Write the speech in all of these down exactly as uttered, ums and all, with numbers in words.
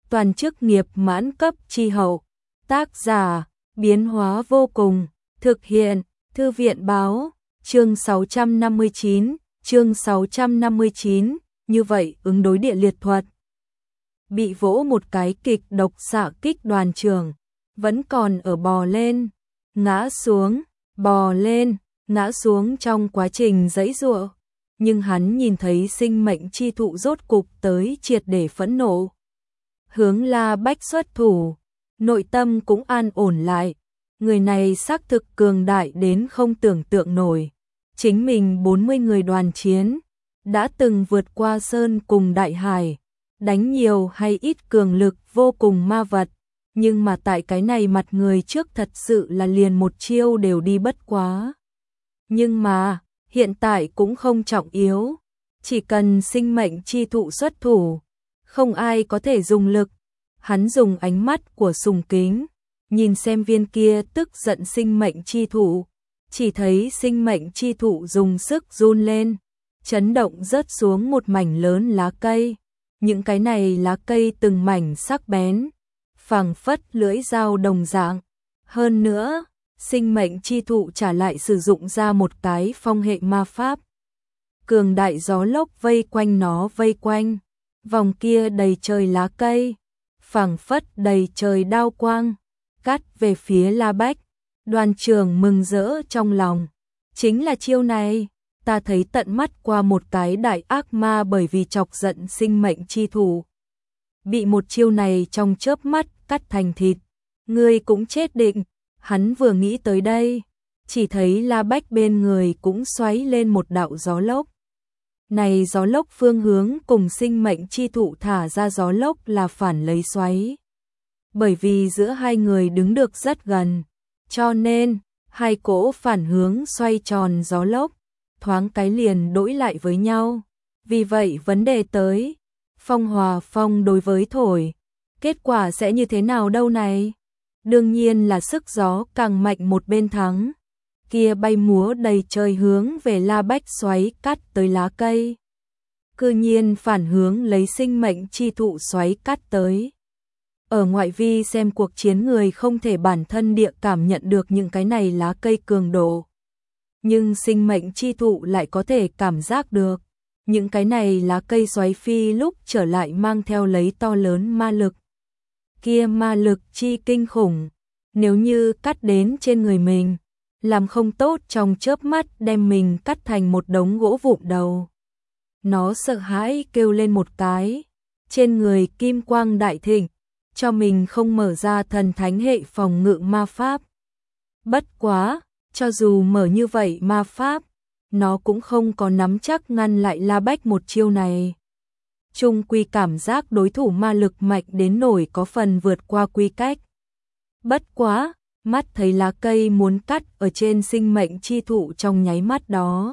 toàn chức nghiệp mãn cấp chi hậu. Tác giả, biến hóa vô cùng, thực hiện, Thư viện báo, chương sáu trăm năm mươi chín, chương sáu trăm năm mươi chín, như vậy ứng đối địa liệt thuật. Bị vỗ một cái kịch độc xạ kích đoàn trưởng, vẫn còn ở bò lên, ngã xuống, bò lên, ngã xuống trong quá trình giãy giụa, nhưng hắn nhìn thấy sinh mệnh chi thụ rốt cục tới triệt để phẫn nộ. Hướng La Bách xuất thủ, nội tâm cũng an ổn lại, người này xác thực cường đại đến không tưởng tượng nổi. Chính mình bốn mươi người đoàn chiến, đã từng vượt qua sơn cùng đại hải, đánh nhiều hay ít cường lực vô cùng ma vật, nhưng mà tại cái này mặt người trước thật sự là liền một chiêu đều đi bất quá. Nhưng mà, hiện tại cũng không trọng yếu, chỉ cần sinh mệnh chi thụ xuất thủ, không ai có thể dùng lực. Hắn dùng ánh mắt của sùng kính, nhìn xem viên kia tức giận sinh mệnh chi thụ, chỉ thấy sinh mệnh chi thụ dùng sức run lên, chấn động rớt xuống một mảnh lớn lá cây. Những cái này lá cây từng mảnh sắc bén, phảng phất lưỡi dao đồng dạng. Hơn nữa, sinh mệnh chi thụ trả lại sử dụng ra một cái phong hệ ma pháp. Cường đại gió lốc vây quanh nó vây quanh, vòng kia đầy trời lá cây, phảng phất đầy trời đao quang, cắt về phía La Bách. Đoàn trưởng mừng rỡ trong lòng, chính là chiêu này, ta thấy tận mắt qua một cái đại ác ma bởi vì chọc giận sinh mệnh chi thụ, bị một chiêu này trong chớp mắt cắt thành thịt, ngươi cũng chết định. Hắn vừa nghĩ tới đây, chỉ thấy La Bách bên người cũng xoáy lên một đạo gió lốc. Này gió lốc phương hướng cùng sinh mệnh chi thụ thả ra gió lốc là phản lấy xoáy. Bởi vì giữa hai người đứng được rất gần, cho nên hai cỗ phản hướng xoay tròn gió lốc, thoáng cái liền đổi lại với nhau. Vì vậy vấn đề tới, phong hòa phong đối với thổi, kết quả sẽ như thế nào đâu này? Đương nhiên là sức gió càng mạnh một bên thắng. Kia bay múa đầy trời hướng về La Bách xoáy cắt tới lá cây. Cư nhiên phản hướng lấy sinh mệnh chi thụ xoáy cắt tới. Ở ngoại vi xem cuộc chiến người không thể bản thân địa cảm nhận được những cái này lá cây cường độ. Nhưng sinh mệnh chi thụ lại có thể cảm giác được. Những cái này lá cây xoáy phi lúc trở lại mang theo lấy to lớn ma lực. Kia ma lực chi kinh khủng, nếu như cắt đến trên người mình, làm không tốt trong chớp mắt đem mình cắt thành một đống gỗ vụn đầu. Nó sợ hãi kêu lên một cái, trên người kim quang đại thịnh, cho mình không mở ra thần thánh hệ phòng ngự ma pháp. Bất quá, cho dù mở như vậy ma pháp, nó cũng không có nắm chắc ngăn lại La Bách một chiêu này. Trung quy cảm giác đối thủ ma lực mạnh đến nổi có phần vượt qua quy cách. Bất quá, mắt thấy lá cây muốn cắt ở trên sinh mệnh chi thụ trong nháy mắt đó.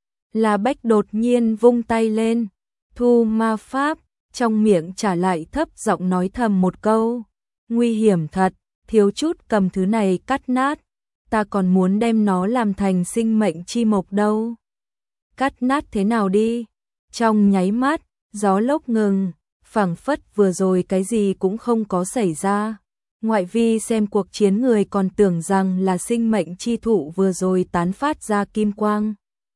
La Bách đột nhiên vung tay lên, thu ma pháp, trong miệng trả lại thấp giọng nói thầm một câu. Nguy hiểm thật, thiếu chút cầm thứ này cắt nát, ta còn muốn đem nó làm thành sinh mệnh chi mộc đâu. Cắt nát thế nào đi? Trong nháy mắt, gió lốc ngừng, phảng phất vừa rồi cái gì cũng không có xảy ra. Ngoại vi xem cuộc chiến người còn tưởng rằng là sinh mệnh chi thụ vừa rồi tán phát ra kim quang,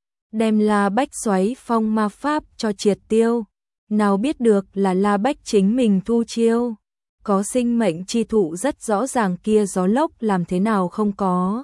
đem La Bách xoáy phong ma pháp cho triệt tiêu. Nào biết được là La Bách chính mình thu chiêu. Có sinh mệnh chi thụ rất rõ ràng kia gió lốc làm thế nào không có.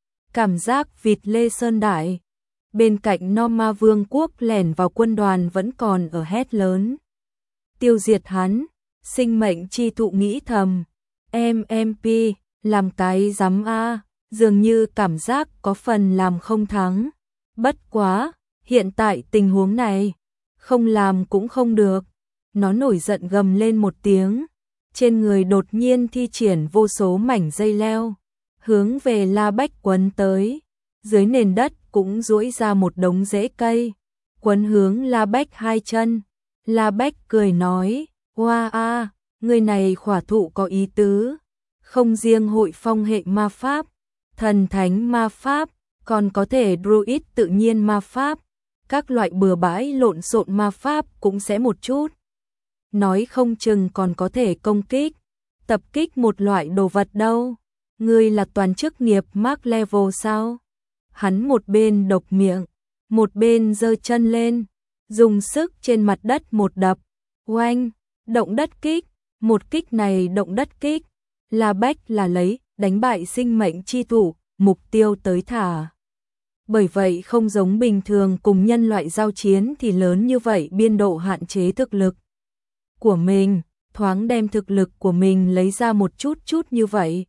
Cảm giác vịt lê sơn đại. Bên cạnh No Ma Vương quốc lẻn vào quân đoàn vẫn còn ở hét lớn. Tiêu diệt hắn, sinh mệnh chi thụ nghĩ thầm. em em pê, làm cái rắm a, dường như cảm giác có phần làm không thắng. Bất quá, hiện tại tình huống này, không làm cũng không được. Nó nổi giận gầm lên một tiếng, trên người đột nhiên thi triển vô số mảnh dây leo, hướng về La Bách quấn tới. Dưới nền đất cũng duỗi ra một đống rễ cây, quấn hướng La Bách hai chân. La Bách cười nói, hoa a, người này khỏa thụ có ý tứ, không riêng hội phong hệ ma pháp, thần thánh ma pháp, còn có thể druid tự nhiên ma pháp, các loại bừa bãi lộn xộn ma pháp cũng sẽ một chút. nói không chừng còn có thể công kích, tập kích một loại đồ vật đâu. Ngươi là toàn chức nghiệp Mark level sao? Hắn một bên độc miệng, một bên giơ chân lên, dùng sức trên mặt đất một đập, oanh, động đất kích, một kích này động đất kích, La Bách là lấy đánh bại sinh mệnh chi thủ, mục tiêu tới thả. Bởi vậy không giống bình thường cùng nhân loại giao chiến thì lớn như vậy biên độ hạn chế thực lực của mình, thoáng đem thực lực của mình lấy ra một chút chút như vậy.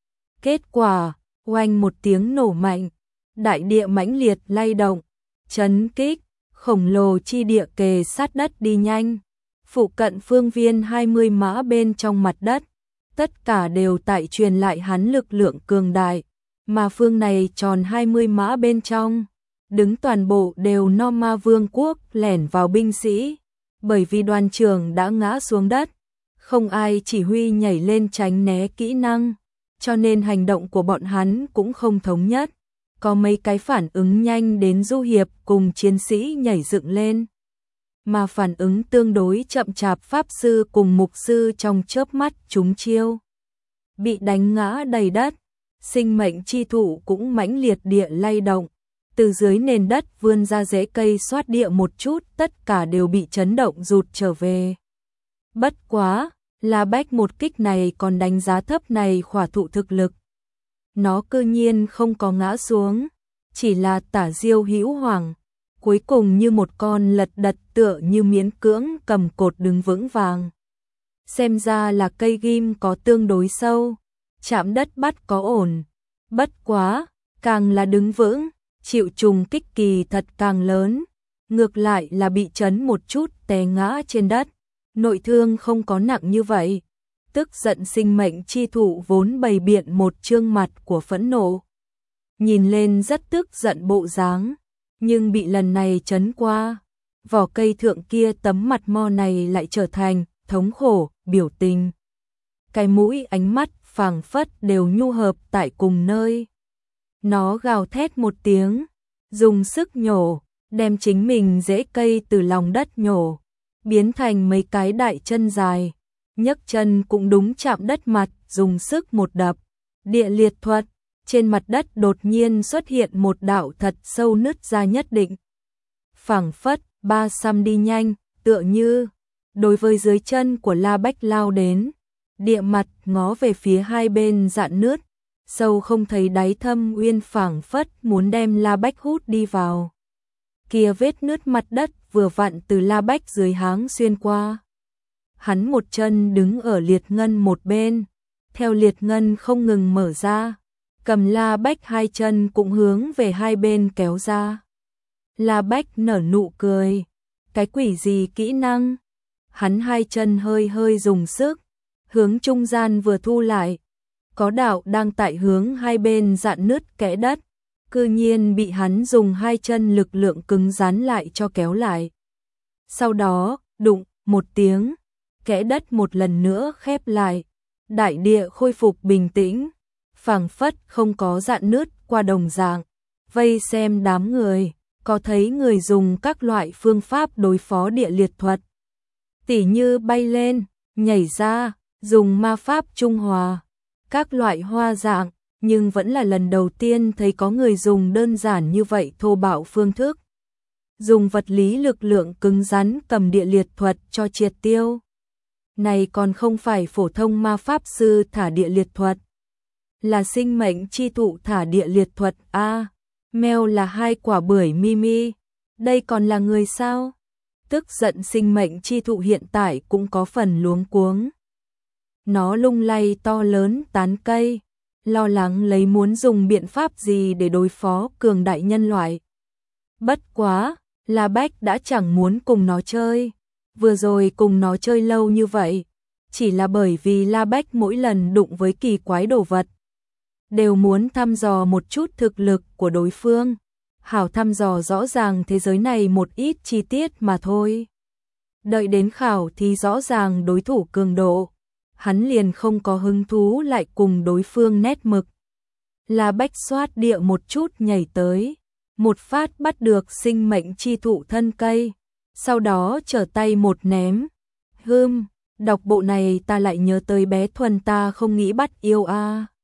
Kết quả, oanh một tiếng nổ mạnh, đại địa mãnh liệt lay động, chấn kích, khổng lồ chi địa kề sát đất đi nhanh. Phụ cận phương viên hai mươi mã bên trong mặt đất, tất cả đều tại truyền lại hắn lực lượng cường đại, mà phương này tròn hai mươi mã bên trong, đứng toàn bộ đều No Ma Vương quốc lẻn vào binh sĩ, bởi vì đoàn trưởng đã ngã xuống đất, không ai chỉ huy nhảy lên tránh né kỹ năng, cho nên hành động của bọn hắn cũng không thống nhất, có mấy cái phản ứng nhanh đến du hiệp cùng chiến sĩ nhảy dựng lên. Mà phản ứng tương đối chậm chạp pháp sư cùng mục sư trong chớp mắt trúng chiêu, bị đánh ngã đầy đất, sinh mệnh chi thụ cũng mãnh liệt địa lay động, từ dưới nền đất vươn ra rễ cây xoát địa một chút, tất cả đều bị chấn động rụt trở về. Bất quá, La Bách một kích này còn đánh giá thấp này khỏa thụ thực lực. Nó cư nhiên không có ngã xuống, chỉ là tả diêu hữu hoàng, cuối cùng như một con lật đật tựa như miễn cưỡng cầm cột đứng vững vàng. Xem ra là cây ghim có tương đối sâu, chạm đất bắt có ổn. Bất quá, càng là đứng vững, chịu trùng kích kỳ thật càng lớn, ngược lại là bị chấn một chút té ngã trên đất, nội thương không có nặng như vậy. Tức giận sinh mệnh chi thụ vốn bày biện một trương mặt của phẫn nộ, nhìn lên rất tức giận bộ dáng, nhưng bị lần này chấn qua, vỏ cây thượng kia tấm mặt mo này lại trở thành thống khổ biểu tình. Cái mũi ánh mắt phảng phất đều nhu hợp tại cùng nơi. Nó gào thét một tiếng, dùng sức nhổ, đem chính mình rễ cây từ lòng đất nhổ, biến thành mấy cái đại chân dài, nhấc chân cũng đúng chạm đất mặt, dùng sức một đập. Địa liệt thuật, trên mặt đất đột nhiên xuất hiện một đạo thật sâu nứt ra nhất định. Phảng phất, ba xăm đi nhanh, tựa như đối với dưới chân của La Bách lao đến, địa mặt ngó về phía hai bên dạn nứt, sâu không thấy đáy thâm uyên phảng phất muốn đem La Bách hút đi vào. Kia vết nứt mặt đất vừa vặn từ La Bách dưới háng xuyên qua. Hắn một chân đứng ở liệt ngân một bên, theo liệt ngân không ngừng mở ra, cầm La Bách hai chân cũng hướng về hai bên kéo ra. La Bách nở nụ cười, cái quỷ gì kỹ năng? Hắn hai chân hơi hơi dùng sức, hướng trung gian vừa thu lại, có đạo đang tại hướng hai bên dạn nứt kẽ đất, cư nhiên bị hắn dùng hai chân lực lượng cứng rắn lại cho kéo lại. Sau đó, đụng một tiếng, kẽ đất một lần nữa khép lại, đại địa khôi phục bình tĩnh, phảng phất không có dạn nứt qua đồng dạng. Vây xem đám người, có thấy người dùng các loại phương pháp đối phó địa liệt thuật, tỉ như bay lên, nhảy ra, dùng ma pháp trung hòa, các loại hoa dạng, nhưng vẫn là lần đầu tiên thấy có người dùng đơn giản như vậy thô bạo phương thức. Dùng vật lý lực lượng cứng rắn cầm địa liệt thuật cho triệt tiêu. Này còn không phải phổ thông ma pháp sư thả địa liệt thuật, là sinh mệnh chi thụ thả địa liệt thuật a. À, mèo là hai quả bưởi Mimi, đây còn là người sao? Tức giận sinh mệnh chi thụ hiện tại cũng có phần luống cuống. Nó lung lay to lớn tán cây, lo lắng lấy muốn dùng biện pháp gì để đối phó cường đại nhân loại. Bất quá, La Bách đã chẳng muốn cùng nó chơi. Vừa rồi cùng nó chơi lâu như vậy, chỉ là bởi vì La Bách mỗi lần đụng với kỳ quái đồ vật, đều muốn thăm dò một chút thực lực của đối phương, hảo thăm dò rõ ràng thế giới này một ít chi tiết mà thôi. Đợi đến khảo thì rõ ràng đối thủ cường độ, hắn liền không có hứng thú lại cùng đối phương nét mực. La Bách xoát địa một chút nhảy tới, một phát bắt được sinh mệnh chi thụ thân cây, sau đó trở tay một ném, Hưm, đọc bộ này ta lại nhớ tới bé Thuần ta không nghĩ bắt yêu a.